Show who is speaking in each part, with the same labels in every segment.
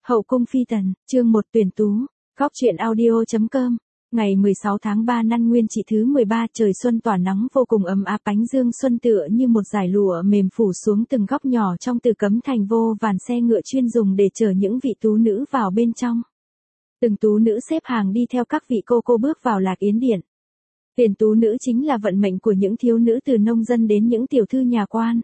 Speaker 1: Hậu cung phi tần, chương 1 tuyển tú, góc truyện audio.com, ngày 16 tháng 3 năm Nguyên Trị thứ 13, trời xuân tỏa nắng vô cùng ấm áp, ánh dương xuân tựa như một dải lụa mềm phủ xuống từng góc nhỏ trong Từ Cấm Thành, vô vàn xe ngựa chuyên dùng để chở những vị tú nữ vào bên trong. Từng tú nữ xếp hàng đi theo các vị cô bước vào Lạc Yến Điện. Tuyển tú nữ chính là vận mệnh của những thiếu nữ từ nông dân đến những tiểu thư nhà quan.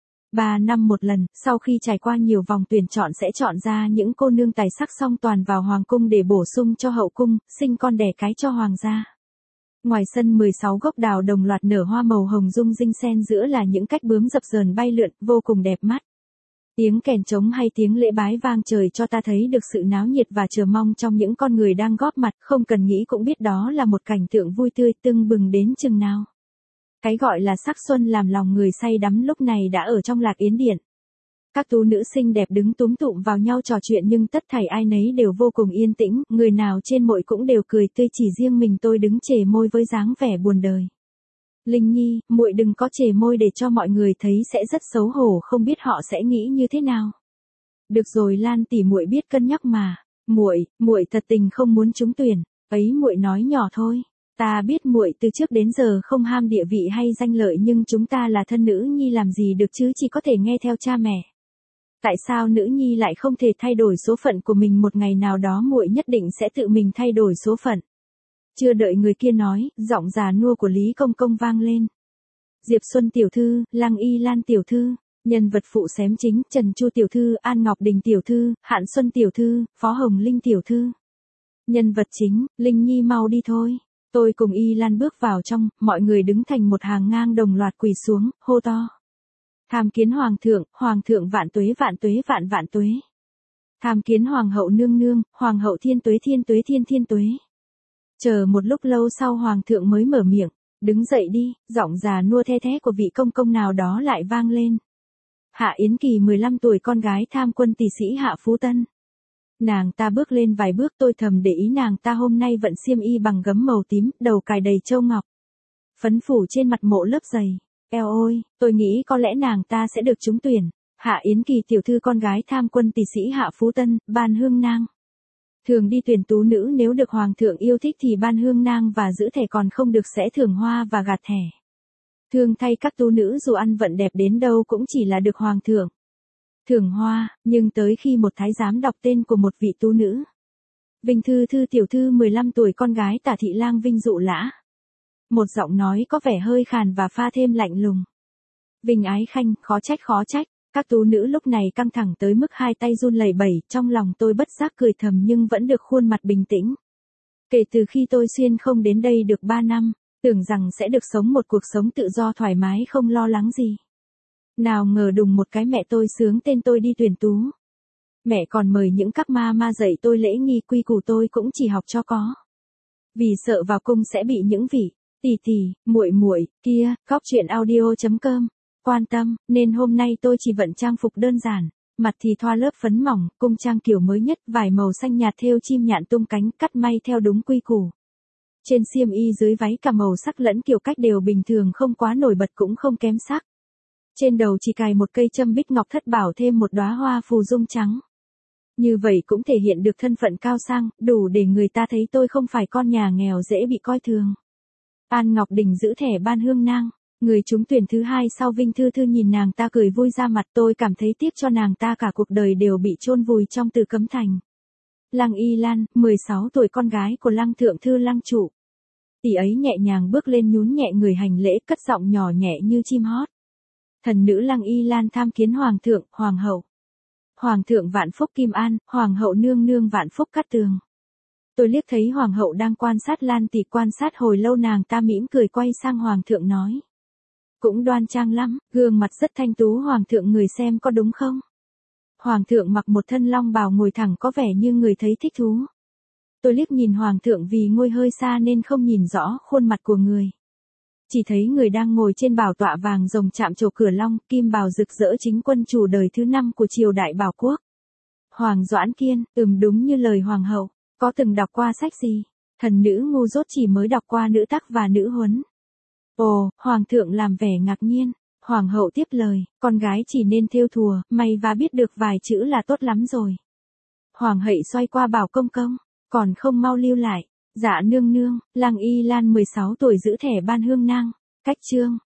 Speaker 1: 3 năm một lần, sau khi trải qua nhiều vòng tuyển chọn sẽ chọn ra những cô nương tài sắc song toàn vào hoàng cung để bổ sung cho hậu cung, sinh con đẻ cái cho hoàng gia. Ngoài sân 16 gốc đào đồng loạt nở hoa màu hồng rung rinh, xen giữa là những cách bướm dập dờn bay lượn, vô cùng đẹp mắt. Tiếng kèn trống hay tiếng lễ bái vang trời cho ta thấy được sự náo nhiệt và chờ mong trong những con người đang góp mặt, không cần nghĩ cũng biết đó là một cảnh tượng vui tươi tưng bừng đến chừng nào. Cái gọi là sắc xuân làm lòng người say đắm lúc này đã ở trong Lạc Yến Điện. Các tú nữ xinh đẹp đứng túm tụm vào nhau trò chuyện, nhưng tất thảy ai nấy đều vô cùng yên tĩnh, người nào trên mội cũng đều cười tươi, chỉ riêng mình tôi đứng chề môi với dáng vẻ buồn đời. Linh Nhi, muội đừng có chề môi để cho mọi người thấy sẽ rất xấu hổ, không biết họ sẽ nghĩ như thế nào. Được rồi Lan tỷ, muội biết cân nhắc mà. Muội thật tình không muốn trúng tuyển, ấy muội nói nhỏ thôi. Ta biết muội từ trước đến giờ không ham địa vị hay danh lợi, nhưng chúng ta là thân nữ nhi làm gì được chứ, chỉ có thể nghe theo cha mẹ. Tại sao nữ nhi lại không thể thay đổi số phận của mình, một ngày nào đó muội nhất định sẽ tự mình thay đổi số phận. Chưa đợi người kia nói, giọng già nua của Lý Công Công vang lên. Diệp Xuân tiểu thư, Lăng Y Lan tiểu thư, nhân vật phụ xém chính, Trần Chu tiểu thư, An Ngọc Đình tiểu thư, Hạn Xuân tiểu thư, Phó Hồng Linh tiểu thư. Nhân vật chính, Linh Nhi mau đi thôi. Tôi cùng Y Lan bước vào trong, mọi người đứng thành một hàng ngang đồng loạt quỳ xuống, hô to. Tham kiến hoàng thượng vạn tuế vạn tuế vạn vạn tuế. Tham kiến hoàng hậu nương nương, hoàng hậu thiên tuế thiên tuế thiên thiên tuế. Chờ một lúc lâu sau hoàng thượng mới mở miệng, đứng dậy đi, giọng già nua the thé của vị công công nào đó lại vang lên. Hạ Yến Kỳ 15 tuổi, con gái tham quân tỷ sĩ Hạ Phú Tân. Nàng ta bước lên vài bước, tôi thầm để ý nàng ta hôm nay vận xiêm y bằng gấm màu tím, đầu cài đầy châu ngọc. Phấn phủ trên mặt mộ lớp dày. Eo ôi, tôi nghĩ có lẽ nàng ta sẽ được trúng tuyển. Hạ Yến Kỳ tiểu thư, con gái tham quân tỷ sĩ Hạ Phú Tân, Ban Hương Nang. Thường đi tuyển tú nữ, nếu được hoàng thượng yêu thích thì ban hương nang và giữ thẻ, còn không được sẽ thưởng hoa và gạt thẻ. Thương thay các tú nữ dù ăn vận đẹp đến đâu cũng chỉ là được hoàng thượng thưởng hoa, nhưng tới khi một thái giám đọc tên của một vị tú nữ. Vinh Thư Thư tiểu thư 15 tuổi, con gái Tả Thị Lang Vinh Dụ Lã. Một giọng nói có vẻ hơi khàn và pha thêm lạnh lùng. Vinh Ái Khanh, khó trách. Các tú nữ lúc này căng thẳng tới mức hai tay run lẩy bẩy, trong lòng tôi bất giác cười thầm nhưng vẫn được khuôn mặt bình tĩnh. Kể từ khi tôi xuyên không đến đây được 3 năm, tưởng rằng sẽ được sống một cuộc sống tự do thoải mái không lo lắng gì. Nào ngờ đùng một cái mẹ tôi xướng tên tôi đi tuyển tú. Mẹ còn mời những các ma dạy tôi lễ nghi quy củ, tôi cũng chỉ học cho có. Vì sợ vào cung sẽ bị những vị tỷ, muội kia, góc truyện audio.com quan tâm, nên hôm nay tôi chỉ vận trang phục đơn giản, mặt thì thoa lớp phấn mỏng, cung trang kiểu mới nhất, vải màu xanh nhạt thêu chim nhạn tung cánh, cắt may theo đúng quy củ. Trên xiêm y dưới váy cả màu sắc lẫn kiểu cách đều bình thường, không quá nổi bật cũng không kém sắc. Trên đầu chỉ cài một cây châm bích ngọc thất bảo, thêm một đóa hoa phù dung trắng. Như vậy cũng thể hiện được thân phận cao sang, đủ để người ta thấy tôi không phải con nhà nghèo dễ bị coi thường. An Ngọc Đình giữ thẻ ban hương nang. Người trúng tuyển thứ hai sau Vinh Thư Thư, nhìn nàng ta cười vui ra mặt, tôi cảm thấy tiếc cho nàng ta, cả cuộc đời đều bị chôn vùi trong Từ Cấm Thành. Lăng Y Lan, 16 tuổi, con gái của Lăng Thượng Thư Lăng Trụ. Tỷ ấy nhẹ nhàng bước lên nhún nhẹ người hành lễ, cất giọng nhỏ nhẹ như chim hót. Thần nữ Lăng Y Lan tham kiến hoàng thượng, hoàng hậu. Hoàng thượng vạn phúc Kim An, hoàng hậu nương nương vạn phúc Cát Tường. Tôi liếc thấy hoàng hậu đang quan sát Lan tỷ, quan sát hồi lâu nàng ta mỉm cười quay sang hoàng thượng nói. Cũng đoan trang lắm, gương mặt rất thanh tú, hoàng thượng người xem có đúng không? Hoàng thượng mặc một thân long bào ngồi thẳng, có vẻ như người thấy thích thú. Tôi liếc nhìn hoàng thượng vì ngôi hơi xa nên không nhìn rõ khuôn mặt của người. Chỉ thấy người đang ngồi trên bảo tọa vàng rồng chạm trổ cửa long, kim bào rực rỡ, chính quân chủ đời thứ 5 của triều đại Bảo Quốc. Hoàng Doãn Kiên, đúng như lời hoàng hậu, có từng đọc qua sách gì? Thần nữ ngu dốt chỉ mới đọc qua Nữ Tắc và Nữ Huấn. Ồ, hoàng thượng làm vẻ ngạc nhiên. Hoàng hậu tiếp lời, con gái chỉ nên thêu thùa, may và biết được vài chữ là tốt lắm rồi. Hoàng hậu xoay qua bảo công công, còn không mau lưu lại. Dạ nương nương, Lăng Y Lan 16 tuổi giữ thẻ ban hương nang, cách chương.